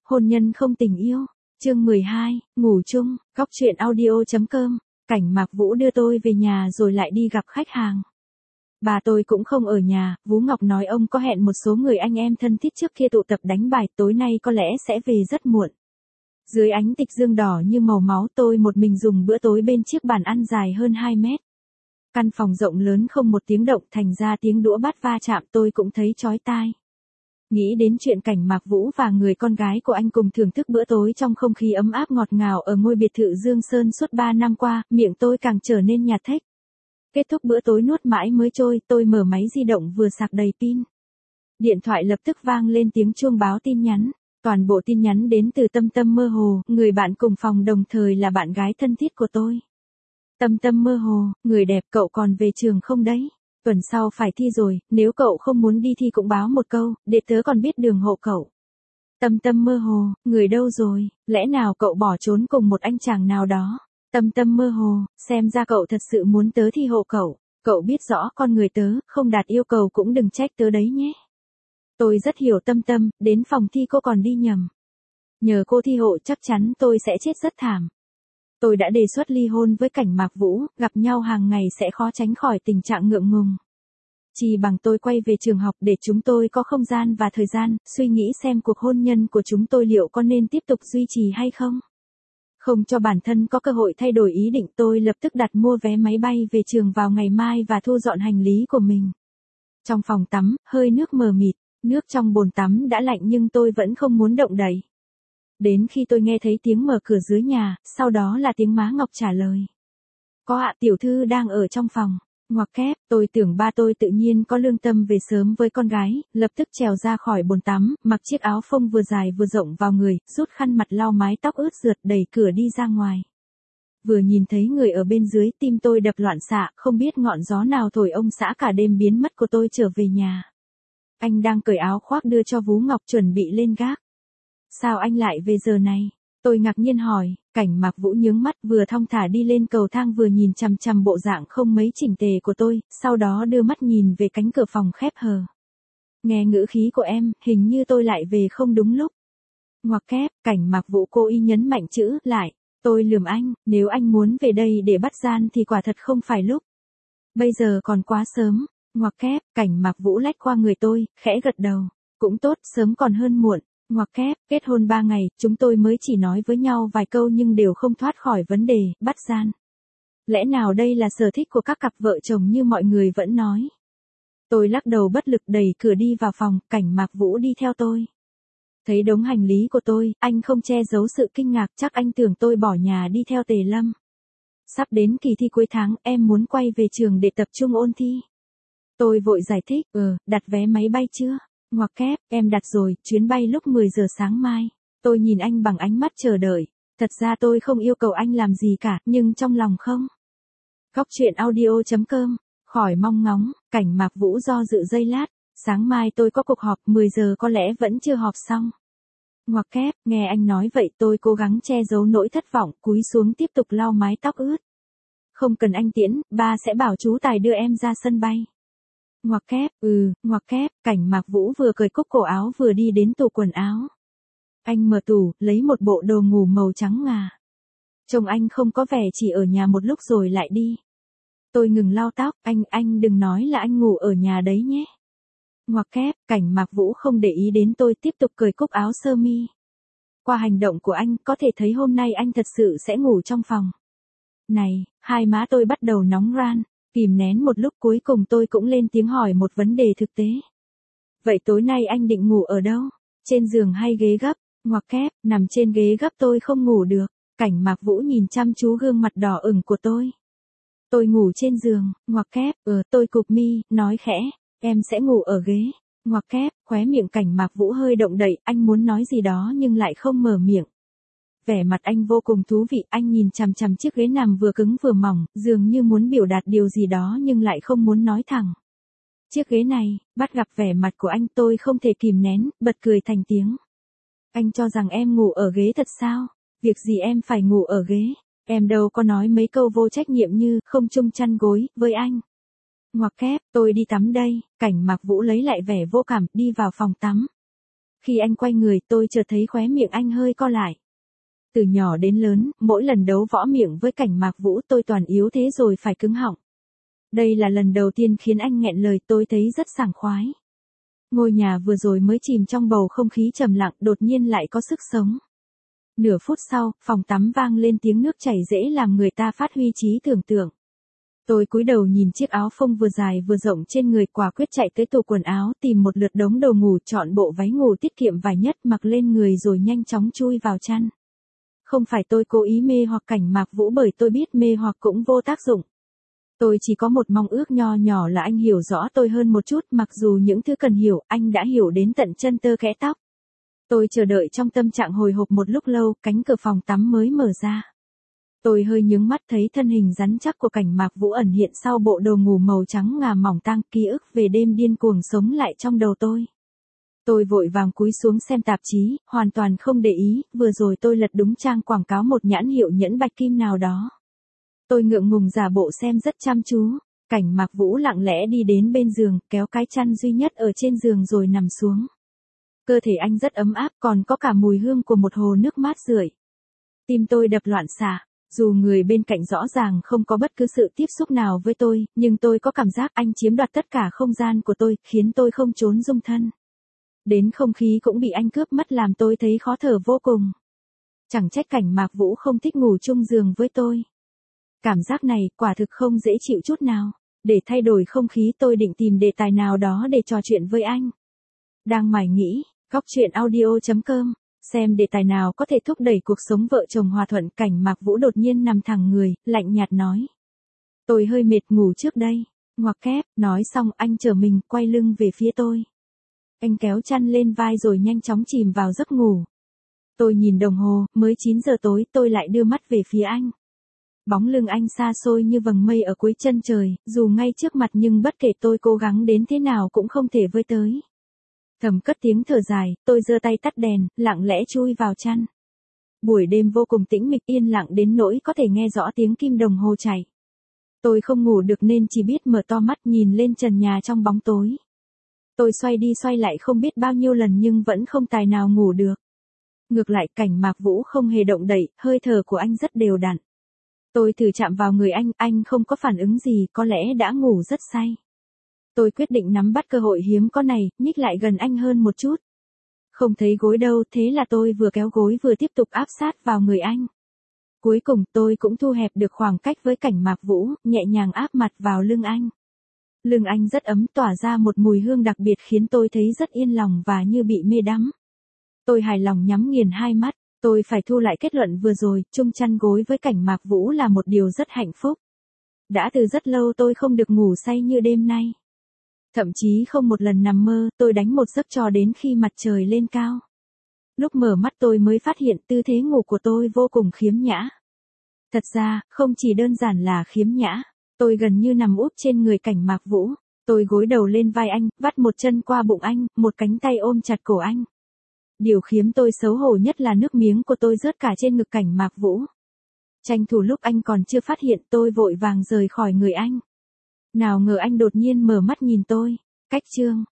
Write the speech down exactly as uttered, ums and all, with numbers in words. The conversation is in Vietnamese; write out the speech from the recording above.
Hôn nhân không tình yêu. Chương mười hai, ngủ chung. Góc truyện audio chấm com. Cảnh Mạc Vũ đưa tôi về nhà rồi lại đi gặp khách hàng. Bà tôi cũng không ở nhà, Vũ Ngọc nói ông có hẹn một số người anh em thân thiết trước kia tụ tập đánh bài, tối nay có lẽ sẽ về rất muộn. Dưới ánh tịch dương đỏ như màu máu, tôi một mình dùng bữa tối bên chiếc bàn ăn dài hơn hai mét. Căn phòng rộng lớn không một tiếng động, thành ra tiếng đũa bát va chạm tôi cũng thấy chói tai. Nghĩ đến chuyện Cảnh Mạc Vũ và người con gái của anh cùng thưởng thức bữa tối trong không khí ấm áp ngọt ngào ở ngôi biệt thự Dương Sơn suốt ba năm qua, miệng tôi càng trở nên nhạt thếch. Kết thúc bữa tối nuốt mãi mới trôi, tôi mở máy di động vừa sạc đầy pin. Điện thoại lập tức vang lên tiếng chuông báo tin nhắn. Toàn bộ tin nhắn đến từ Tâm Tâm Mơ Hồ, người bạn cùng phòng đồng thời là bạn gái thân thiết của tôi. Tâm Tâm Mơ Hồ, người đẹp, cậu còn về trường không đấy? Tuần sau phải thi rồi, nếu cậu không muốn đi thi cũng báo một câu, để tớ còn biết đường hộ cậu. Tâm Tâm Mơ Hồ, người đâu rồi, lẽ nào cậu bỏ trốn cùng một anh chàng nào đó? Tâm Tâm Mơ Hồ, xem ra cậu thật sự muốn tớ thi hộ cậu, cậu biết rõ con người tớ, không đạt yêu cầu cũng đừng trách tớ đấy nhé. Tôi rất hiểu Tâm Tâm, đến phòng thi cô còn đi nhầm. Nhờ cô thi hộ chắc chắn tôi sẽ chết rất thảm. Tôi đã đề xuất ly hôn với Cảnh Mạc Vũ, gặp nhau hàng ngày sẽ khó tránh khỏi tình trạng ngượng ngùng. Chỉ bằng tôi quay về trường học để chúng tôi có không gian và thời gian, suy nghĩ xem cuộc hôn nhân của chúng tôi liệu có nên tiếp tục duy trì hay không. Không cho bản thân có cơ hội thay đổi ý định, tôi lập tức đặt mua vé máy bay về trường vào ngày mai và thu dọn hành lý của mình. Trong phòng tắm, hơi nước mờ mịt, nước trong bồn tắm đã lạnh nhưng tôi vẫn không muốn động đậy. Đến khi tôi nghe thấy tiếng mở cửa dưới nhà, sau đó là tiếng má Ngọc trả lời. Có ạ, tiểu thư đang ở trong phòng. Ngoặc kép, tôi tưởng ba tôi tự nhiên có lương tâm về sớm với con gái, lập tức trèo ra khỏi bồn tắm, mặc chiếc áo phông vừa dài vừa rộng vào người, rút khăn mặt lau mái tóc ướt rượt, đẩy cửa đi ra ngoài. Vừa nhìn thấy người ở bên dưới, tim tôi đập loạn xạ, không biết ngọn gió nào thổi ông xã cả đêm biến mất của tôi trở về nhà. Anh đang cởi áo khoác đưa cho Vũ Ngọc chuẩn bị lên gác. Sao anh lại về giờ này? Tôi ngạc nhiên hỏi. Cảnh Mạc Vũ nhướng mắt, vừa thong thả đi lên cầu thang vừa nhìn chằm chằm bộ dạng không mấy chỉnh tề của tôi, sau đó đưa mắt nhìn về cánh cửa phòng khép hờ. Nghe ngữ khí của em, hình như tôi lại về không đúng lúc. Ngoặc kép, Cảnh Mạc Vũ cố ý nhấn mạnh chữ lại. Tôi lườm anh, nếu anh muốn về đây để bắt gian thì quả thật không phải lúc. Bây giờ còn quá sớm. Ngoặc kép, Cảnh Mạc Vũ lách qua người tôi, khẽ gật đầu. Cũng tốt, sớm còn hơn muộn. Ngoặc kép, kết hôn ba ngày, chúng tôi mới chỉ nói với nhau vài câu nhưng đều không thoát khỏi vấn đề, bắt gian. Lẽ nào đây là sở thích của các cặp vợ chồng như mọi người vẫn nói? Tôi lắc đầu bất lực đẩy cửa đi vào phòng, Cảnh Mạc Vũ đi theo tôi. Thấy đống hành lý của tôi, anh không che giấu sự kinh ngạc, chắc anh tưởng tôi bỏ nhà đi theo Tề Lâm. Sắp đến kỳ thi cuối tháng, em muốn quay về trường để tập trung ôn thi. Tôi vội giải thích, ờ, đặt vé máy bay chưa? Ngoặc kép, em đặt rồi, chuyến bay lúc mười giờ sáng mai. Tôi nhìn anh bằng ánh mắt chờ đợi. Thật ra tôi không yêu cầu anh làm gì cả, nhưng trong lòng không. Góc truyện audio chấm com, khỏi mong ngóng, Cảnh Mạc Vũ do dự giây lát. Sáng mai tôi có cuộc họp, mười giờ có lẽ vẫn chưa họp xong. Ngoặc kép, nghe anh nói vậy tôi cố gắng che giấu nỗi thất vọng, cúi xuống tiếp tục lau mái tóc ướt. Không cần anh tiễn, ba sẽ bảo chú Tài đưa em ra sân bay. Ngoặc kép, ừ, ngoặc kép, Cảnh Mạc Vũ vừa cởi cúc cổ áo vừa đi đến tủ quần áo. Anh mở tủ, lấy một bộ đồ ngủ màu trắng ngà. Trông anh không có vẻ chỉ ở nhà một lúc rồi lại đi. Tôi ngừng lau tóc, anh, anh đừng nói là anh ngủ ở nhà đấy nhé. Ngoặc kép, Cảnh Mạc Vũ không để ý đến tôi tiếp tục cởi cúc áo sơ mi. Qua hành động của anh, có thể thấy hôm nay anh thật sự sẽ ngủ trong phòng. Này, hai má tôi bắt đầu nóng ran. Kìm nén một lúc cuối cùng tôi cũng lên tiếng hỏi một vấn đề thực tế. Vậy tối nay anh định ngủ ở đâu? Trên giường hay ghế gấp? Ngoặc kép, nằm trên ghế gấp tôi không ngủ được. Cảnh Mạc Vũ nhìn chăm chú gương mặt đỏ ửng của tôi. Tôi ngủ trên giường, ngoặc kép, ờ, tôi cụp mi, nói khẽ, em sẽ ngủ ở ghế. Ngoặc kép, khóe miệng Cảnh Mạc Vũ hơi động đậy, anh muốn nói gì đó nhưng lại không mở miệng. Vẻ mặt anh vô cùng thú vị, anh nhìn chằm chằm chiếc ghế nằm vừa cứng vừa mỏng, dường như muốn biểu đạt điều gì đó nhưng lại không muốn nói thẳng. Chiếc ghế này, bắt gặp vẻ mặt của anh tôi không thể kìm nén, bật cười thành tiếng. Anh cho rằng em ngủ ở ghế thật sao? Việc gì em phải ngủ ở ghế? Em đâu có nói mấy câu vô trách nhiệm như không chung chăn gối với anh. Ngoặc kép, tôi đi tắm đây. Cảnh Mạc Vũ lấy lại vẻ vô cảm, đi vào phòng tắm. Khi anh quay người tôi chợt thấy khóe miệng anh hơi co lại. Từ nhỏ đến lớn, mỗi lần đấu võ miệng với Cảnh Mạc Vũ tôi toàn yếu thế rồi phải cứng họng. Đây là lần đầu tiên khiến anh nghẹn lời, tôi thấy rất sảng khoái. Ngôi nhà vừa rồi mới chìm trong bầu không khí trầm lặng đột nhiên lại có sức sống. Nửa phút sau, phòng tắm vang lên tiếng nước chảy dễ làm người ta phát huy trí tưởng tượng. Tôi cúi đầu nhìn chiếc áo phông vừa dài vừa rộng trên người, quả quyết chạy tới tủ quần áo tìm một lượt đống đồ ngủ, chọn bộ váy ngủ tiết kiệm vải nhất mặc lên người rồi nhanh chóng chui vào chăn. Không phải tôi cố ý mê hoặc Cảnh Mạc Vũ, bởi tôi biết mê hoặc cũng vô tác dụng. Tôi chỉ có một mong ước nho nhỏ là anh hiểu rõ tôi hơn một chút, mặc dù những thứ cần hiểu, anh đã hiểu đến tận chân tơ kẽ tóc. Tôi chờ đợi trong tâm trạng hồi hộp một lúc lâu, cánh cửa phòng tắm mới mở ra. Tôi hơi nhướng mắt thấy thân hình rắn chắc của Cảnh Mạc Vũ ẩn hiện sau bộ đồ ngủ màu trắng ngà mỏng tang, ký ức về đêm điên cuồng sống lại trong đầu tôi. Tôi vội vàng cúi xuống xem tạp chí, hoàn toàn không để ý, vừa rồi tôi lật đúng trang quảng cáo một nhãn hiệu nhẫn bạch kim nào đó. Tôi ngượng ngùng giả bộ xem rất chăm chú. Cảnh Mạc Vũ lặng lẽ đi đến bên giường, kéo cái chăn duy nhất ở trên giường rồi nằm xuống. Cơ thể anh rất ấm áp, còn có cả mùi hương của một hồ nước mát rượi. Tim tôi đập loạn xạ. Dù người bên cạnh rõ ràng không có bất cứ sự tiếp xúc nào với tôi, nhưng tôi có cảm giác anh chiếm đoạt tất cả không gian của tôi, khiến tôi không trốn dung thân. Đến không khí cũng bị anh cướp mất làm tôi thấy khó thở vô cùng. Chẳng trách Cảnh Mạc Vũ không thích ngủ chung giường với tôi. Cảm giác này quả thực không dễ chịu chút nào. Để thay đổi không khí tôi định tìm đề tài nào đó để trò chuyện với anh. Đang mải nghĩ, góc truyện audio chấm com, xem đề tài nào có thể thúc đẩy cuộc sống vợ chồng hòa thuận. Cảnh Mạc Vũ đột nhiên nằm thẳng người, lạnh nhạt nói. Tôi hơi mệt, ngủ trước đây. Ngoặc kép, nói xong anh trở mình, quay lưng về phía tôi. Anh kéo chăn lên vai rồi nhanh chóng chìm vào giấc ngủ. Tôi nhìn đồng hồ, mới chín giờ tối, tôi lại đưa mắt về phía anh. Bóng lưng anh xa xôi như vầng mây ở cuối chân trời, dù ngay trước mặt nhưng bất kể tôi cố gắng đến thế nào cũng không thể với tới. Thầm cất tiếng thở dài, tôi giơ tay tắt đèn, lặng lẽ chui vào chăn. Buổi đêm vô cùng tĩnh mịch, yên lặng đến nỗi có thể nghe rõ tiếng kim đồng hồ chạy. Tôi không ngủ được nên chỉ biết mở to mắt nhìn lên trần nhà trong bóng tối. Tôi xoay đi xoay lại không biết bao nhiêu lần nhưng vẫn không tài nào ngủ được. Ngược lại Cảnh Mạc Vũ không hề động đậy, hơi thở của anh rất đều đặn. Tôi thử chạm vào người anh, anh không có phản ứng gì, có lẽ đã ngủ rất say. Tôi quyết định nắm bắt cơ hội hiếm có này, nhích lại gần anh hơn một chút. Không thấy gối đâu, thế là tôi vừa kéo gối vừa tiếp tục áp sát vào người anh. Cuối cùng tôi cũng thu hẹp được khoảng cách với Cảnh Mạc Vũ, nhẹ nhàng áp mặt vào lưng anh. Lưng anh rất ấm, tỏa ra một mùi hương đặc biệt khiến tôi thấy rất yên lòng và như bị mê đắm. Tôi hài lòng nhắm nghiền hai mắt, tôi phải thu lại kết luận vừa rồi, chung chăn gối với Cảnh Mạc Vũ là một điều rất hạnh phúc. Đã từ rất lâu tôi không được ngủ say như đêm nay. Thậm chí không một lần nằm mơ, tôi đánh một giấc cho đến khi mặt trời lên cao. Lúc mở mắt tôi mới phát hiện tư thế ngủ của tôi vô cùng khiếm nhã. Thật ra, không chỉ đơn giản là khiếm nhã, tôi gần như nằm úp trên người Cảnh Mạc Vũ. Tôi gối đầu lên vai anh, vắt một chân qua bụng anh, một cánh tay ôm chặt cổ anh. Điều khiếm tôi xấu hổ nhất là nước miếng của tôi rớt cả trên ngực Cảnh Mạc Vũ. Tranh thủ lúc anh còn chưa phát hiện tôi vội vàng rời khỏi người anh. Nào ngờ anh đột nhiên mở mắt nhìn tôi. Cách chương.